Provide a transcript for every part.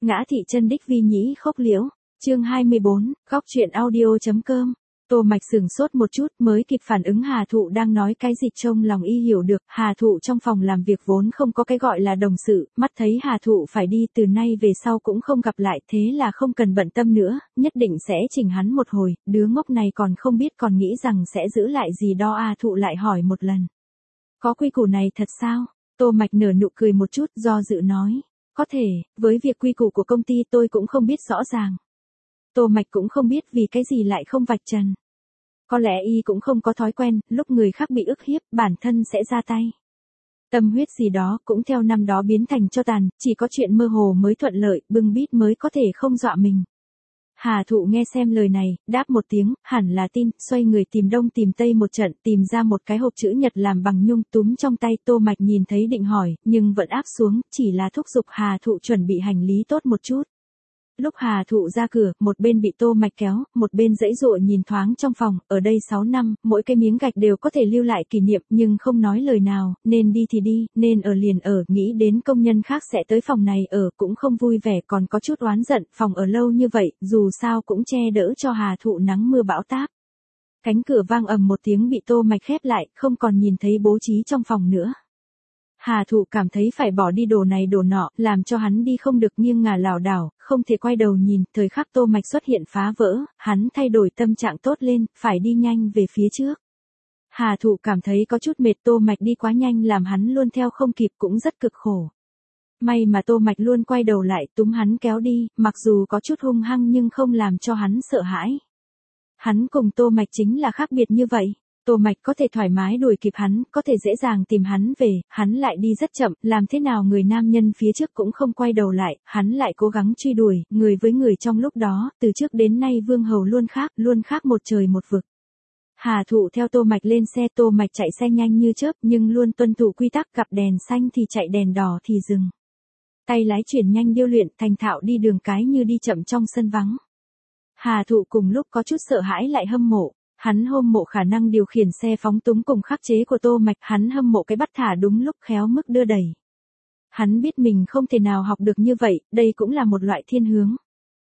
Ngã thị chân đích vi nhĩ khốc liễu. Chương 24, góc truyện audio.com. Tô Mạch sửng sốt một chút mới kịp phản ứng Hà Thụ đang nói cái gì, trong lòng y hiểu được. Hà Thụ trong phòng làm việc vốn không có cái gọi là đồng sự, mắt thấy Hà Thụ phải đi từ nay về sau cũng không gặp lại, thế là không cần bận tâm nữa, nhất định sẽ chỉnh hắn một hồi. Đứa ngốc này còn không biết, còn nghĩ rằng sẽ giữ lại gì đó. Hà Thụ lại hỏi một lần. Có quy củ này thật sao? Tô Mạch nở nụ cười một chút, do dự nói. Có thể, với việc quy củ của công ty tôi cũng không biết rõ ràng. Tô Mạch cũng không biết vì cái gì lại không vạch trần. Có lẽ y cũng không có thói quen, lúc người khác bị ức hiếp, bản thân sẽ ra tay. Tâm huyết gì đó cũng theo năm đó biến thành tro tàn, chỉ có chuyện mơ hồ mới thuận lợi, bưng bít mới có thể không dọa mình. Hà Thụ nghe xem lời này, đáp một tiếng, hẳn là tin, xoay người tìm đông tìm tây một trận, tìm ra một cái hộp chữ nhật làm bằng nhung túm trong tay. Tô Mạch nhìn thấy định hỏi, nhưng vẫn áp xuống, chỉ là thúc giục Hà Thụ chuẩn bị hành lý tốt một chút. Lúc Hà Thụ ra cửa, một bên bị Tô Mạch kéo, một bên giãy giụa nhìn thoáng trong phòng, ở đây 6 năm, mỗi cái miếng gạch đều có thể lưu lại kỷ niệm, nhưng không nói lời nào, nên đi thì đi, nên ở liền ở, nghĩ đến công nhân khác sẽ tới phòng này ở, cũng không vui vẻ, còn có chút oán giận, phòng ở lâu như vậy, dù sao cũng che đỡ cho Hà Thụ nắng mưa bão táp. Cánh cửa vang ầm một tiếng bị Tô Mạch khép lại, không còn nhìn thấy bố trí trong phòng nữa. Hà Thụ cảm thấy phải bỏ đi đồ này đồ nọ, làm cho hắn đi không được, nghiêng ngả lảo đảo, không thể quay đầu nhìn. Thời khắc Tô Mạch xuất hiện phá vỡ, hắn thay đổi tâm trạng tốt lên, phải đi nhanh về phía trước. Hà Thụ cảm thấy có chút mệt, Tô Mạch đi quá nhanh làm hắn luôn theo không kịp, cũng rất cực khổ. May mà Tô Mạch luôn quay đầu lại túm hắn kéo đi, mặc dù có chút hung hăng nhưng không làm cho hắn sợ hãi. Hắn cùng Tô Mạch chính là khác biệt như vậy. Tô Mạch có thể thoải mái đuổi kịp hắn, có thể dễ dàng tìm hắn về, hắn lại đi rất chậm, làm thế nào người nam nhân phía trước cũng không quay đầu lại, hắn lại cố gắng truy đuổi, người với người trong lúc đó, từ trước đến nay vương hầu luôn khác một trời một vực. Hà Thụ theo Tô Mạch lên xe, Tô Mạch chạy xe nhanh như chớp nhưng luôn tuân thủ quy tắc, gặp đèn xanh thì chạy, đèn đỏ thì dừng. Tay lái chuyển nhanh điêu luyện, thành thạo đi đường cái như đi chậm trong sân vắng. Hà Thụ cùng lúc có chút sợ hãi lại hâm mộ. Hắn hâm mộ khả năng điều khiển xe phóng túng cùng khắc chế của Tô Mạch, hắn hâm mộ cái bắt thả đúng lúc, khéo mức đưa đẩy. Hắn biết mình không thể nào học được như vậy, đây cũng là một loại thiên hướng.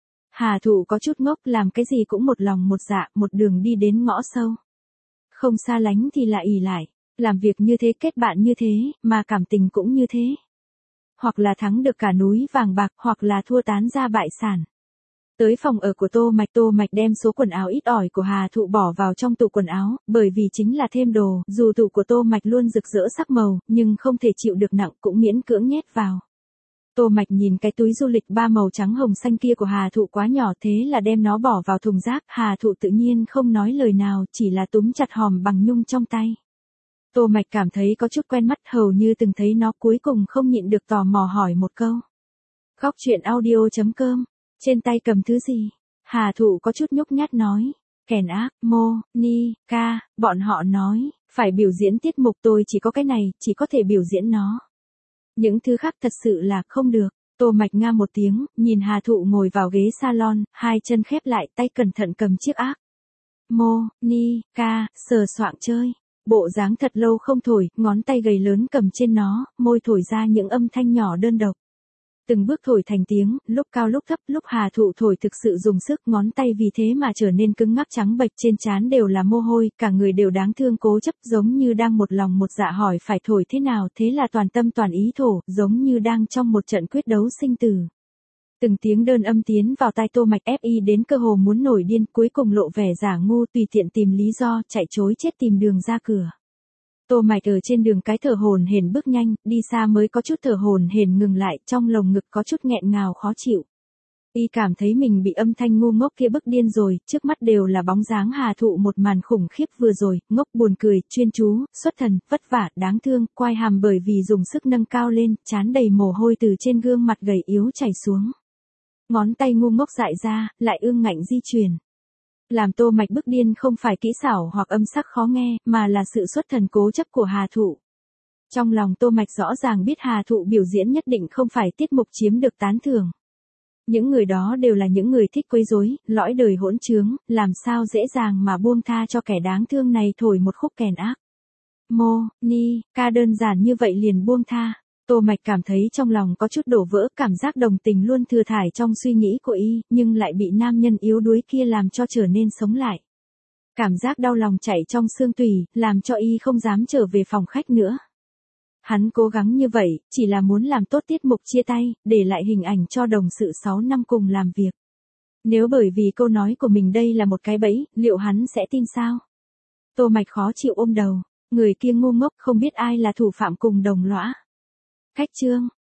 Hà Thụ có chút ngốc, làm cái gì cũng một lòng một dạ, một đường đi đến ngõ sâu. Không xa lánh thì là ỷ lại, làm việc như thế, kết bạn như thế, mà cảm tình cũng như thế. Hoặc là thắng được cả núi vàng bạc, hoặc là thua tán ra bại sản. Tới phòng ở của Tô Mạch đem số quần áo ít ỏi của Hà Thụ bỏ vào trong tủ quần áo, bởi vì chính là thêm đồ, dù tủ của Tô Mạch luôn rực rỡ sắc màu, nhưng không thể chịu được nặng, cũng miễn cưỡng nhét vào. Tô Mạch nhìn cái túi du lịch 3 màu trắng hồng xanh kia của Hà Thụ quá nhỏ, thế là đem nó bỏ vào thùng rác. Hà Thụ tự nhiên không nói lời nào, chỉ là túm chặt hòm bằng nhung trong tay. Tô Mạch cảm thấy có chút quen mắt, hầu như từng thấy nó, cuối cùng không nhịn được tò mò hỏi một câu. Góc truyện audio.com. Trên tay cầm thứ gì? Hà Thụ có chút nhút nhát nói. Kèn ác, mô, ni, ca, bọn họ nói, phải biểu diễn tiết mục, tôi chỉ có cái này, chỉ có thể biểu diễn nó. Những thứ khác thật sự là không được. Tô Mạch nga một tiếng, nhìn Hà Thụ ngồi vào ghế salon, hai chân khép lại, tay cẩn thận cầm chiếc ác. Mô, ni, ca, sờ soạng chơi. Bộ dáng thật lâu không thổi, ngón tay gầy lớn cầm trên nó, môi thổi ra những âm thanh nhỏ đơn độc. Từng bước thổi thành tiếng, lúc cao lúc thấp, lúc Hà Thụ thổi thực sự dùng sức, ngón tay vì thế mà trở nên cứng ngắc trắng bệch, trên trán đều là mồ hôi, cả người đều đáng thương cố chấp, giống như đang một lòng một dạ hỏi phải thổi thế nào, thế là toàn tâm toàn ý thổ, giống như đang trong một trận quyết đấu sinh tử. Từng tiếng đơn âm tiến vào tai Tô Mạch, ép y đến cơ hồ muốn nổi điên, cuối cùng lộ vẻ giả ngu, tùy tiện tìm lý do, chạy trối chết tìm đường ra cửa. Tô Mạch ở trên đường cái thở hổn hển bước nhanh, đi xa mới có chút thở hổn hển ngừng lại, trong lồng ngực có chút nghẹn ngào khó chịu. Y cảm thấy mình bị âm thanh ngu ngốc kia bức điên rồi, trước mắt đều là bóng dáng Hà Thụ một màn khủng khiếp vừa rồi, ngốc, buồn cười, chuyên chú, xuất thần, vất vả, đáng thương, quai hàm bởi vì dùng sức nâng cao lên, trán đầy mồ hôi từ trên gương mặt gầy yếu chảy xuống. Ngón tay ngu ngốc dại ra, lại ương ngạnh di chuyển. Làm Tô Mạch bức điên không phải kỹ xảo hoặc âm sắc khó nghe, mà là sự xuất thần cố chấp của Hà Thụ. Trong lòng Tô Mạch rõ ràng biết Hà Thụ biểu diễn nhất định không phải tiết mục chiếm được tán thưởng. Những người đó đều là những người thích quấy rối, lõi đời hỗn trướng, làm sao dễ dàng mà buông tha cho kẻ đáng thương này thổi một khúc kèn ác. Mô, ni, ca đơn giản như vậy liền buông tha. Tô Mạch cảm thấy trong lòng có chút đổ vỡ, cảm giác đồng tình luôn thừa thải trong suy nghĩ của y, nhưng lại bị nam nhân yếu đuối kia làm cho trở nên sống lại. Cảm giác đau lòng chảy trong xương tủy, làm cho y không dám trở về phòng khách nữa. Hắn cố gắng như vậy, chỉ là muốn làm tốt tiết mục chia tay, để lại hình ảnh cho đồng sự 6 năm cùng làm việc. Nếu bởi vì câu nói của mình đây là một cái bẫy, liệu hắn sẽ tin sao? Tô Mạch khó chịu ôm đầu, người kia ngu ngốc không biết ai là thủ phạm cùng đồng lõa. Khách chương.